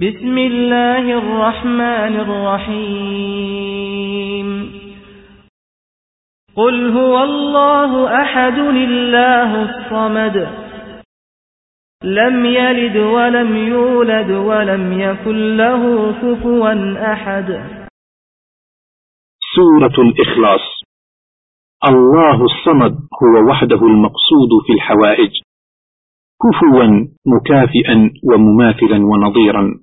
بسم الله الرحمن الرحيم قل هو الله أحد الله الصمد لم يلد ولم يولد ولم يكن له كفوا أحد. سورة الإخلاص. الله الصمد هو وحده المقصود في الحوائج، كفوا مكافئا ومماثلا ونظيرا.